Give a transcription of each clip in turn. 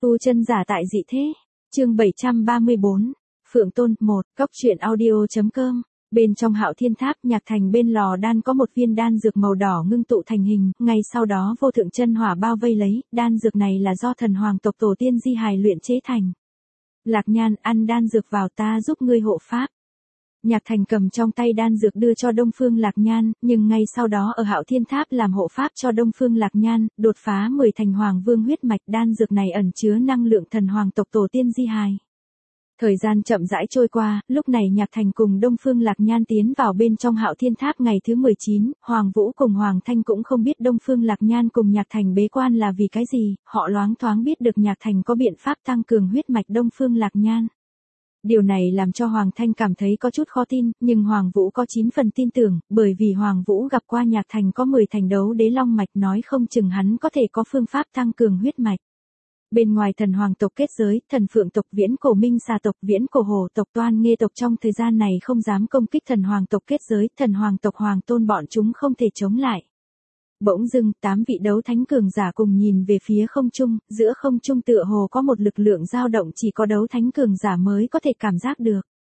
Tu chân giả tại dị thế. Chương 734. Phượng Tôn 1. Cóc truyện audio.com. Bên trong Hạo Thiên Tháp, Nhạc Thành bên lò đan có một viên đan dược màu đỏ ngưng tụ thành hình, ngay sau đó vô thượng chân hỏa bao vây lấy, đan dược này là do thần hoàng tộc tổ tiên Di Hài luyện chế thành. Lạc Nhan, ăn đan dược vào, ta giúp ngươi hộ pháp. Nhạc Thành cầm trong tay đan dược đưa cho Đông Phương Lạc Nhan, nhưng ngay sau đó ở Hạo Thiên Tháp làm hộ pháp cho Đông Phương Lạc Nhan, đột phá 10 thành hoàng vương huyết mạch. Đan dược này ẩn chứa năng lượng thần hoàng tộc tổ tiên Di Hài. Thời gian chậm rãi trôi qua, lúc này Nhạc Thành cùng Đông Phương Lạc Nhan tiến vào bên trong Hạo Thiên Tháp ngày thứ 19, Hoàng Vũ cùng Hoàng Thanh cũng không biết Đông Phương Lạc Nhan cùng Nhạc Thành bế quan là vì cái gì, họ loáng thoáng biết được Nhạc Thành có biện pháp tăng cường huyết mạch Đông Phương Lạc Nhan. Điều này làm cho Hoàng Thanh cảm thấy có chút khó tin, nhưng Hoàng Vũ có 9 phần tin tưởng, bởi vì Hoàng Vũ gặp qua Nhạc Thành có 10 thành đấu đế long mạch, nói không chừng hắn có thể có phương pháp tăng cường huyết mạch. Bên ngoài thần hoàng tộc kết giới, thần phượng tộc, viễn cổ minh xà tộc, viễn cổ hổ tộc, toan nghê tộc trong thời gian này không dám công kích thần hoàng tộc kết giới, thần hoàng tộc Hoàng Tôn bọn chúng không thể chống lại. Bỗng dưng, 8 vị đấu thánh cường giả cùng nhìn về phía không trung, giữa không trung tựa hồ có một lực lượng dao động chỉ có đấu thánh cường giả mới có thể cảm giác được.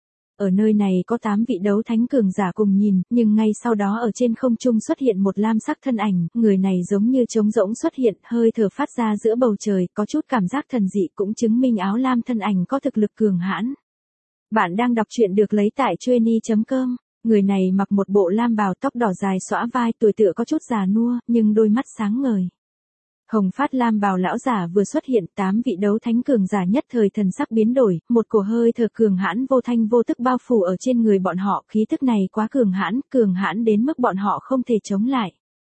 Ở nơi này có 8 vị đấu thánh cường giả cùng nhìn, nhưng ngay sau đó ở trên không trung xuất hiện một lam sắc thân ảnh, người này giống như trống rỗng xuất hiện, hơi thở phát ra giữa bầu trời, có chút cảm giác thần dị, cũng chứng minh áo lam thân ảnh có thực lực cường hãn. Bạn đang đọc truyện được lấy tại Chueny.com. Người này mặc một bộ lam bào, tóc đỏ dài xõa vai, tuổi tựa có chút già nua, nhưng đôi mắt sáng ngời. Hồng phát lam bào lão giả vừa xuất hiện, 8 vị đấu thánh cường giả nhất thời thần sắc biến đổi, một cổ hơi thở cường hãn vô thanh vô tức bao phủ ở trên người bọn họ, khí tức này quá cường hãn đến mức bọn họ không thể chống lại.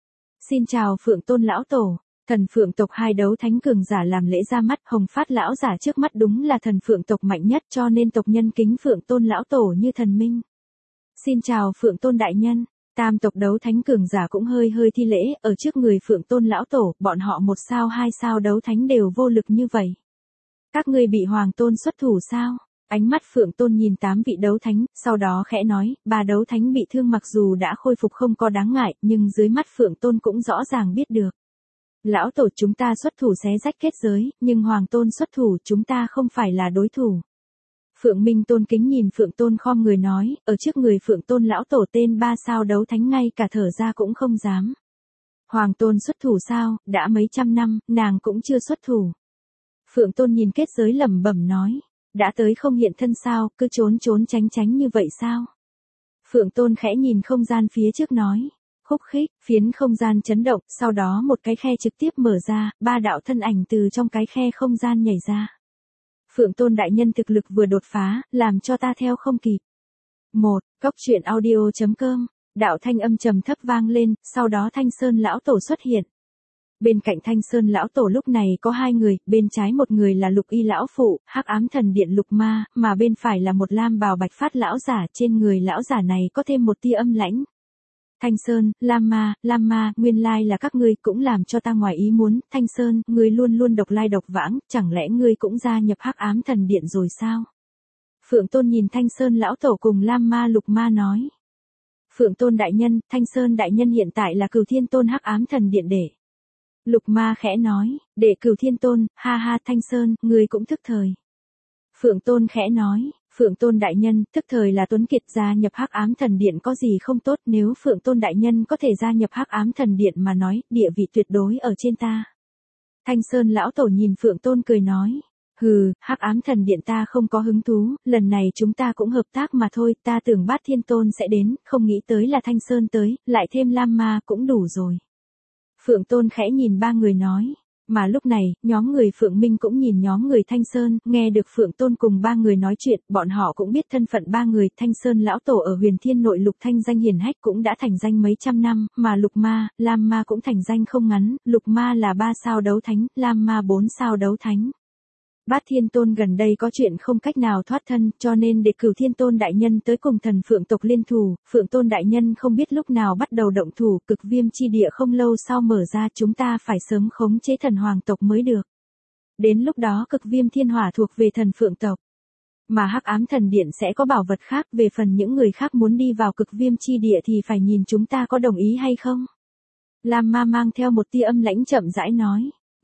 Xin chào Phượng Tôn lão tổ. Thần Phượng tộc 2 đấu thánh cường giả làm lễ ra mắt, Hồng phát lão giả trước mắt đúng là thần Phượng tộc mạnh nhất, cho nên tộc nhân kính Phượng Tôn lão tổ như thần minh. Xin chào Phượng Tôn đại nhân. Tam tộc đấu thánh cường giả cũng hơi thi lễ, ở trước người Phượng Tôn lão tổ, bọn họ 1 sao 2 sao đấu thánh đều vô lực như vậy. Các ngươi bị Hoàng Tôn xuất thủ sao? Ánh mắt Phượng Tôn nhìn 8 vị đấu thánh, sau đó khẽ nói, 3 đấu thánh bị thương mặc dù đã khôi phục không có đáng ngại, nhưng dưới mắt Phượng Tôn cũng rõ ràng biết được. Lão tổ, chúng ta xuất thủ xé rách kết giới, nhưng Hoàng Tôn xuất thủ chúng ta không phải là đối thủ. Phượng Minh tôn kính nhìn Phượng Tôn khom người nói, ở trước người Phượng Tôn lão tổ tên 3 sao đấu thánh ngay cả thở ra cũng không dám. Hoàng Tôn xuất thủ sao, đã mấy trăm năm, nàng cũng chưa xuất thủ. Phượng Tôn nhìn kết giới lẩm bẩm nói, đã tới không hiện thân sao, cứ trốn tránh như vậy sao? Phượng Tôn khẽ nhìn không gian phía trước nói, khúc khích, phiến không gian chấn động, sau đó một cái khe trực tiếp mở ra, 3 đạo thân ảnh từ trong cái khe không gian nhảy ra. Phượng Tôn đại nhân thực lực vừa đột phá, làm cho ta theo không kịp. 1. Cóc truyện audio.com. Đạo thanh âm trầm thấp vang lên, sau đó Thanh Sơn lão tổ xuất hiện. Bên cạnh Thanh Sơn lão tổ lúc này có 2 người, bên trái một người là Lục Y lão phụ, Hắc Ám Thần Điện Lục Ma, mà bên phải là một lam bào bạch phát lão giả, trên người lão giả này có thêm một tia âm lãnh. Thanh Sơn, Lam Ma, nguyên lai là các ngươi, cũng làm cho ta ngoài ý muốn. Thanh Sơn, ngươi luôn độc lai độc vãng, chẳng lẽ ngươi cũng gia nhập Hắc Ám Thần Điện rồi sao? Phượng Tôn nhìn Thanh Sơn lão tổ cùng Lam Ma Lục Ma nói. Phượng Tôn đại nhân, Thanh Sơn đại nhân hiện tại là Cửu Thiên Tôn Hắc Ám Thần Điện đệ. Lục Ma khẽ nói, đệ Cửu Thiên Tôn, ha Thanh Sơn, ngươi cũng thức thời. Phượng Tôn khẽ nói, Phượng Tôn đại nhân, tức thời là tuấn kiệt, gia nhập Hắc Ám Thần Điện có gì không tốt, nếu Phượng Tôn đại nhân có thể gia nhập Hắc Ám Thần Điện mà nói, địa vị tuyệt đối ở trên ta. Thanh Sơn lão tổ nhìn Phượng Tôn cười nói, hừ, Hắc Ám Thần Điện ta không có hứng thú, lần này chúng ta cũng hợp tác mà thôi, ta tưởng Bát Thiên Tôn sẽ đến, không nghĩ tới là Thanh Sơn tới, lại thêm Lam Ma cũng đủ rồi. Phượng Tôn khẽ nhìn 3 người nói. Mà lúc này, nhóm người Phượng Minh cũng nhìn nhóm người Thanh Sơn, nghe được Phượng Tôn cùng 3 người nói chuyện, bọn họ cũng biết thân phận 3 người. Thanh Sơn lão tổ ở Huyền Thiên nội lục thanh danh hiển hách, cũng đã thành danh mấy trăm năm, mà Lục Ma, Lam Ma cũng thành danh không ngắn, Lục Ma là 3 sao đấu thánh, Lam Ma 4 sao đấu thánh. Bát Thiên Tôn gần đây có chuyện không cách nào thoát thân, cho nên để Cửu Thiên Tôn đại nhân tới cùng thần Phượng tộc liên thủ. Phượng Tôn đại nhân không biết lúc nào bắt đầu động thủ, Cực Viêm chi địa không lâu sau mở ra, chúng ta phải sớm khống chế thần hoàng tộc mới được. Đến lúc đó Cực Viêm thiên hỏa thuộc về thần Phượng tộc, mà Hắc Ám Thần Điện sẽ có bảo vật khác, về phần những người khác muốn đi vào Cực Viêm chi địa thì phải nhìn chúng ta có đồng ý hay không. Lam Ma mang theo một tia âm lãnh chậm rãi nói.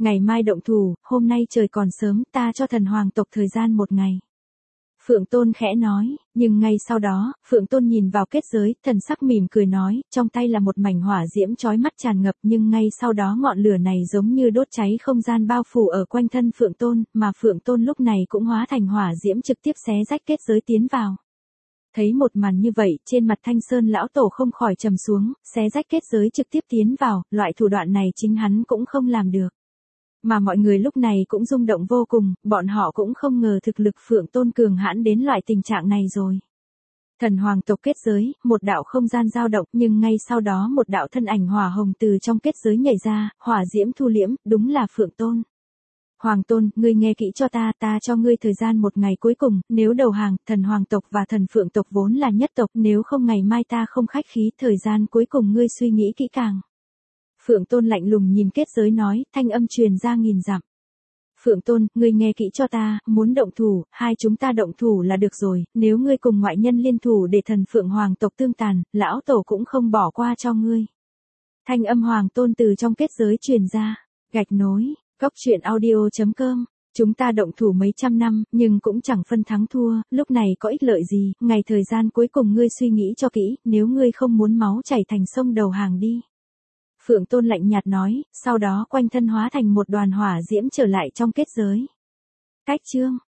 Ngày mai động thủ, hôm nay trời còn sớm, ta cho thần hoàng tộc thời gian 1 ngày. Phượng Tôn khẽ nói, nhưng ngay sau đó, Phượng Tôn nhìn vào kết giới, thần sắc mỉm cười nói, trong tay là một mảnh hỏa diễm chói mắt tràn ngập, nhưng ngay sau đó ngọn lửa này giống như đốt cháy không gian bao phủ ở quanh thân Phượng Tôn, mà Phượng Tôn lúc này cũng hóa thành hỏa diễm trực tiếp xé rách kết giới tiến vào. Thấy một màn như vậy, trên mặt Thanh Sơn lão tổ không khỏi trầm xuống, xé rách kết giới trực tiếp tiến vào, loại thủ đoạn này chính hắn cũng không làm được. Mà mọi người lúc này cũng rung động vô cùng, bọn họ cũng không ngờ thực lực Phượng Tôn cường hãn đến loại tình trạng này rồi. Thần hoàng tộc kết giới, một đạo không gian dao động, nhưng ngay sau đó một đạo thân ảnh hỏa hồng từ trong kết giới nhảy ra, hỏa diễm thu liễm, đúng là Phượng Tôn. Hoàng Tôn, ngươi nghe kỹ cho ta cho ngươi thời gian 1 ngày cuối cùng, nếu đầu hàng, thần hoàng tộc và thần Phượng tộc vốn là nhất tộc, nếu không ngày mai ta không khách khí, thời gian cuối cùng ngươi suy nghĩ kỹ càng. Phượng Tôn lạnh lùng nhìn kết giới nói, thanh âm truyền ra nghìn dặm. Phượng Tôn, ngươi nghe kỹ cho ta, muốn động thủ, hai chúng ta động thủ là được rồi, nếu ngươi cùng ngoại nhân liên thủ để thần Phượng hoàng tộc tương tàn, lão tổ cũng không bỏ qua cho ngươi. Thanh âm Hoàng Tôn từ trong kết giới truyền ra, gạch nối, Cóc truyện audio.com. Chúng ta động thủ mấy trăm năm, nhưng cũng chẳng phân thắng thua, lúc này có ích lợi gì, ngày thời gian cuối cùng ngươi suy nghĩ cho kỹ, nếu ngươi không muốn máu chảy thành sông đầu hàng đi. Phượng Tôn lạnh nhạt nói, sau đó quanh thân hóa thành một đoàn hỏa diễm trở lại trong kết giới. Cách chương